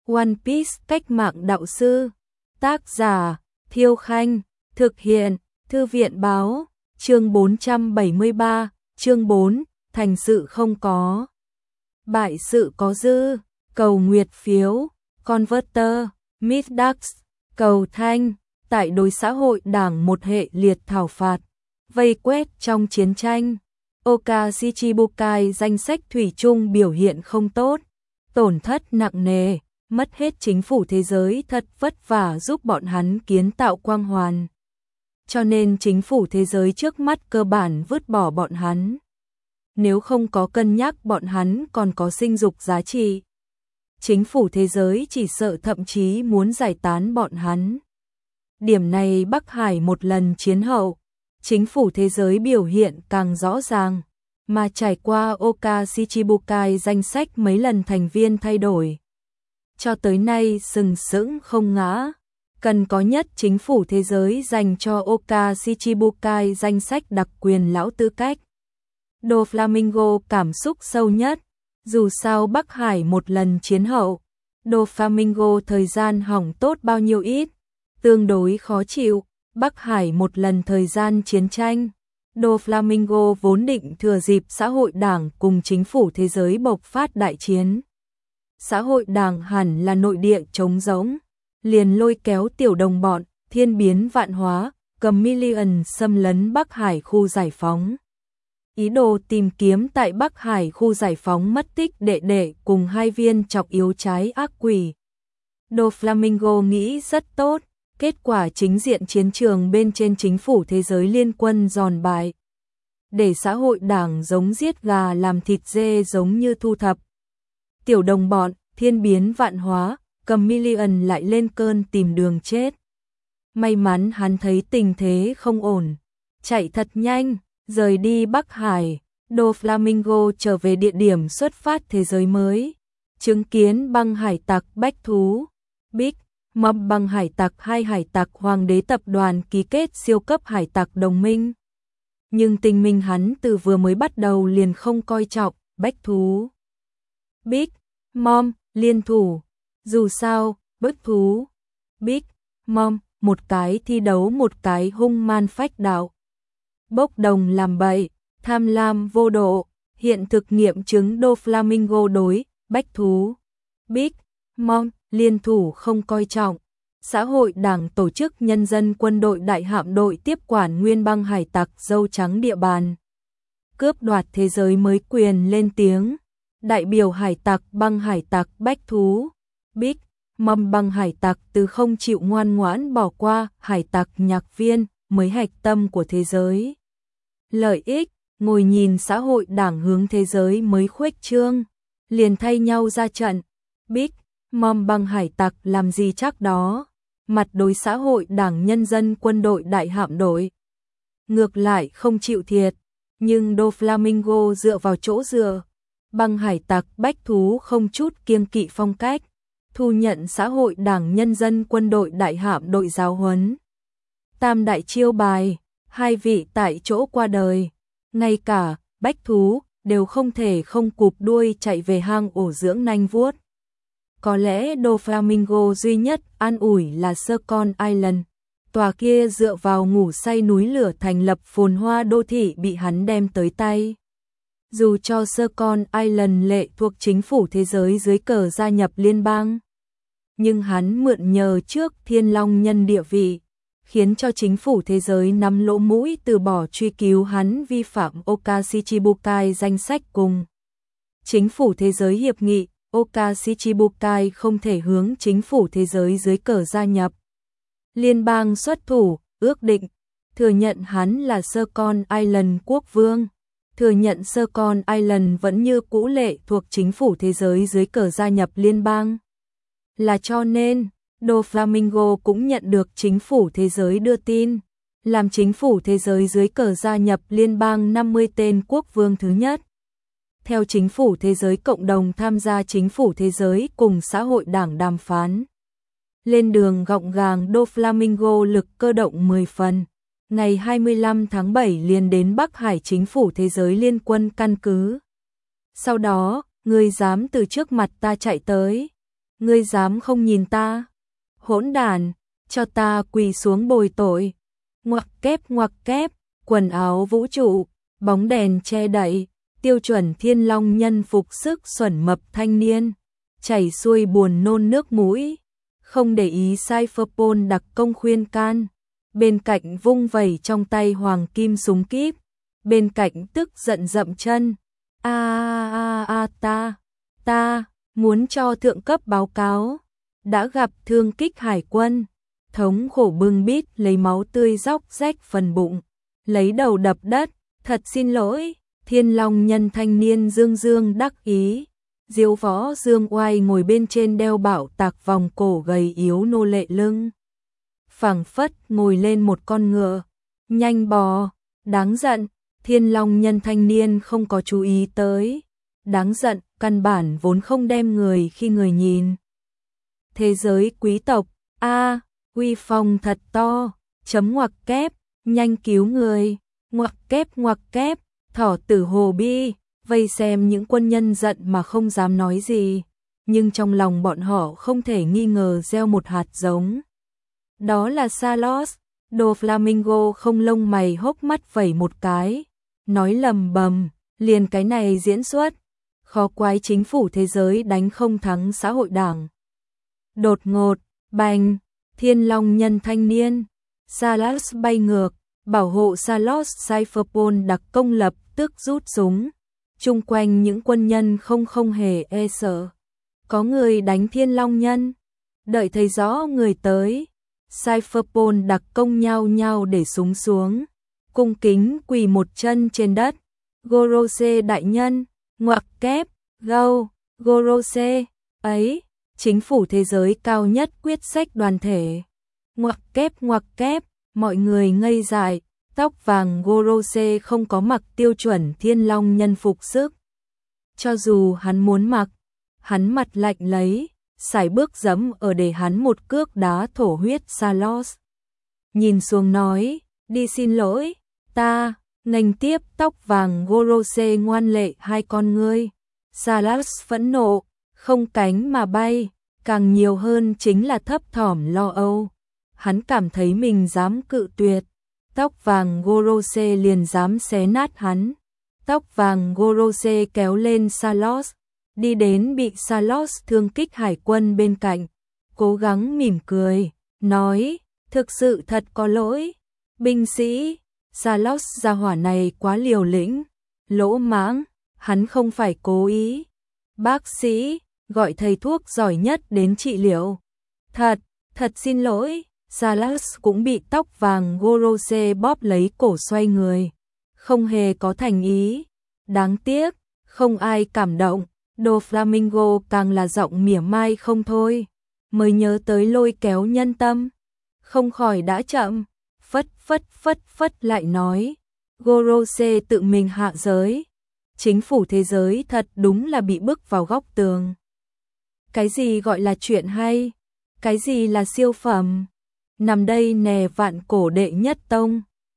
One Piece cách mạng đạo sư. Tác giả Thiêu Khanh. Thực hiện Thư viện báo. Chương 473. Chương 4. Thành sự không có, bại sự có dư. Cầu nguyệt phiếu. Converter. Middax. Cầu thanh. Tại đối xã hội đảng một hệ liệt thảo phạt, vây quét trong chiến tranh. Oka Shichibukai danh sách thủy chung biểu hiện không tốt, tổn thất nặng nề, mất hết chính phủ thế giới thật vất vả giúp bọn hắn kiến tạo quang hoàn. Cho nên chính phủ thế giới trước mắt cơ bản vứt bỏ bọn hắn. Nếu không có cân nhắc bọn hắn còn có sinh dục giá trị, chính phủ thế giới chỉ sợ thậm chí muốn giải tán bọn hắn. Điểm này Bắc Hải một lần chiến hậu, chính phủ thế giới biểu hiện càng rõ ràng, mà trải qua Oka Shichibukai danh sách mấy lần thành viên thay đổi, cho tới nay sừng sững không ngã. Cần có nhất chính phủ thế giới dành cho Oka Shichibukai danh sách đặc quyền lão tư cách. Doflamingo cảm xúc sâu nhất, dù sao Bắc Hải một lần chiến hậu, Doflamingo thời gian hỏng tốt bao nhiêu ít, tương đối khó chịu. Bắc Hải một lần thời gian chiến tranh, Doflamingo vốn định thừa dịp xã hội đảng cùng chính phủ thế giới bộc phát đại chiến. Xã hội đảng hẳn là nội địa trống rỗng, liền lôi kéo tiểu đồng bọn, thiên biến vạn hóa, Chameleon xâm lấn Bắc Hải khu giải phóng. Ý đồ tìm kiếm tại Bắc Hải khu giải phóng mất tích đệ đệ cùng hai viên chọc yếu trái ác quỷ. Doflamingo nghĩ rất tốt, kết quả chính diện chiến trường bên trên chính phủ thế giới liên quân giòn bại. Để xã hội đảng giống giết gà làm thịt dê giống như thu thập. Tiểu đồng bọn, thiên biến vạn hóa, Chameleon lại lên cơn tìm đường chết. May mắn hắn thấy tình thế không ổn, chạy thật nhanh, rời đi Bắc Hải. Doflamingo trở về địa điểm xuất phát thế giới mới, chứng kiến băng hải tặc bách thú, Big Mom băng hải tặc hai hải tặc hoàng đế tập đoàn ký kết siêu cấp hải tặc đồng minh. Nhưng tình minh hắn từ vừa mới bắt đầu liền không coi trọng bách thú. Big Mom liên thủ, dù sao, bách thú, Big Mom, một cái thi đấu một cái hung man phách đạo. Bốc đồng làm bậy, tham lam vô độ, hiện thực nghiệm chứng Doflamingo đối bách thú, Big Mom liên thủ không coi trọng. Xã hội đảng tổ chức nhân dân quân đội đại hạm đội tiếp quản nguyên băng hải tặc dâu trắng địa bàn, cướp đoạt thế giới mới quyền lên tiếng. Đại biểu hải tặc băng hải tặc bách thú, Big Mom băng hải tặc từ không chịu ngoan ngoãn bỏ qua hải tặc nhạc viên mới hạch tâm của thế giới. Lợi ích, ngồi nhìn xã hội đảng hướng thế giới mới khuếch trương, liền thay nhau ra trận. Big Mom băng hải tặc làm gì chắc đó, mặt đối xã hội đảng nhân dân quân đội đại hạm đội. Ngược lại không chịu thiệt, nhưng Doflamingo dựa vào chỗ dựa. Băng hải tặc bách thú không chút kiêng kỵ phong cách, thu nhận xã hội đảng nhân dân quân đội đại hạm đội giáo huấn. Tam đại chiêu bài, hai vị tại chỗ qua đời, ngay cả bách thú đều không thể không cụp đuôi chạy về hang ổ dưỡng nanh vuốt. Có lẽ Doflamingo duy nhất an ủi là Second Island, tòa kia dựa vào ngủ say núi lửa thành lập phồn hoa đô thị bị hắn đem tới tay. Dù cho Second Island lệ thuộc chính phủ thế giới dưới cờ gia nhập liên bang, nhưng hắn mượn nhờ trước Thiên Long nhân địa vị, khiến cho chính phủ thế giới nắm lỗ mũi từ bỏ truy cứu hắn vi phạm Oka Shichibukai danh sách cùng chính phủ thế giới hiệp nghị. Oka Shichibukai không thể hướng chính phủ thế giới dưới cờ gia nhập liên bang xuất thủ, ước định thừa nhận hắn là Second Island quốc vương, thừa nhận Second Island vẫn như cũ lệ thuộc chính phủ thế giới dưới cờ gia nhập liên bang. Là cho nên, Doflamingo cũng nhận được chính phủ thế giới đưa tin, làm chính phủ thế giới dưới cờ gia nhập liên bang 50 tên quốc vương thứ nhất. Theo chính phủ thế giới cộng đồng tham gia chính phủ thế giới cùng xã hội đảng đàm phán. Lên đường gọng gàng Doflamingo lực cơ động 10 phần. Ngày 25 tháng 7 liền đến Bắc Hải chính phủ thế giới liên quân căn cứ. Sau đó, ngươi dám từ trước mặt ta chạy tới. ngươi dám không nhìn ta? Hỗn đản, cho ta quỳ xuống bồi tội. Ngoặc kép, quần áo vũ trụ, bóng đèn che đậy, tiêu chuẩn Thiên Long nhân phục sức xuẩn mập thanh niên, chảy xuôi buồn nôn nước mũi, không để ý Cypherpol đặc công khuyên can, bên cạnh vung vẩy trong tay hoàng kim súng kíp, bên cạnh tức giận dậm chân. Ta muốn cho thượng cấp báo cáo, đã gặp thương kích hải quân, thống khổ bưng bít lấy máu tươi róc rách phần bụng, lấy đầu đập đất, thật xin lỗi. Thiên Long nhân thanh niên dương dương đắc ý, diếu võ dương oai ngồi bên trên đeo bảo tạc vòng cổ gầy yếu nô lệ lưng, phảng phất ngồi lên một con ngựa, nhanh bò, đáng giận. Thiên Long nhân thanh niên không có chú ý tới, đáng giận, căn bản vốn không đem người khi người nhìn. Thế giới quý tộc, uy phong thật to, chấm ngoặc kép, nhanh cứu người, ngoặc kép, thỏ tử hồ bi, vây xem những quân nhân giận mà không dám nói gì, nhưng trong lòng bọn họ không thể nghi ngờ gieo một hạt giống. Đó là Salos. Đồ Flamingo không lông mày hốc mắt vẩy một cái, nói lầm bầm, liền cái này diễn xuất, khó quái chính phủ thế giới đánh không thắng xã hội đảng. Đột ngột, bành, Thiên Long nhân thanh niên, Salos bay ngược, bảo hộ Salos Cypherpol đặc công lập tức rút súng, chung quanh những quân nhân không hề e sợ. Có người đánh Thiên Long nhân, đợi thấy rõ người tới, Cypherpol đặc công nhao nhao để súng xuống, cung kính quỳ một chân trên đất. Gorose đại nhân, ngoặc kép, Gorose, ấy, chính phủ thế giới cao nhất quyết sách đoàn thể. Ngoặc kép, mọi người ngây dại, tóc vàng Gorose không có mặc tiêu chuẩn Thiên Long nhân phục sức. Cho dù hắn muốn mặc, hắn mặt lạnh lấy, sải bước giẫm ở để hắn một cước đá thổ huyết Salos. Nhìn xuống nói, đi xin lỗi, ta, nghênh tiếp tóc vàng Gorose ngoan lệ hai con ngươi. Salos phẫn nộ, không cánh mà bay, càng nhiều hơn chính là thấp thỏm lo âu. Hắn cảm thấy mình dám cự tuyệt, tóc vàng Gorose liền dám xé nát hắn. Tóc vàng Gorose kéo lên Salos, đi đến bị Salos thương kích hải quân bên cạnh, cố gắng mỉm cười, nói, thực sự thật có lỗi, binh sĩ. Salos gia hỏa này quá liều lĩnh, lỗ mãng, hắn không phải cố ý. Bác sĩ, gọi thầy thuốc giỏi nhất đến trị liệu. Thật xin lỗi. Salos cũng bị tóc vàng Gorose bóp lấy cổ xoay người, không hề có thành ý. Đáng tiếc, không ai cảm động. Đồ Flamingo càng là giọng mỉa mai không thôi, mới nhớ tới lôi kéo nhân tâm, không khỏi đã chậm, phất lại nói, Gorose tự mình hạ giới, chính phủ thế giới thật đúng là bị bức vào góc tường. Cái gì gọi là chuyện hay, cái gì là siêu phẩm, nằm đây nè vạn cổ đệ nhất tông,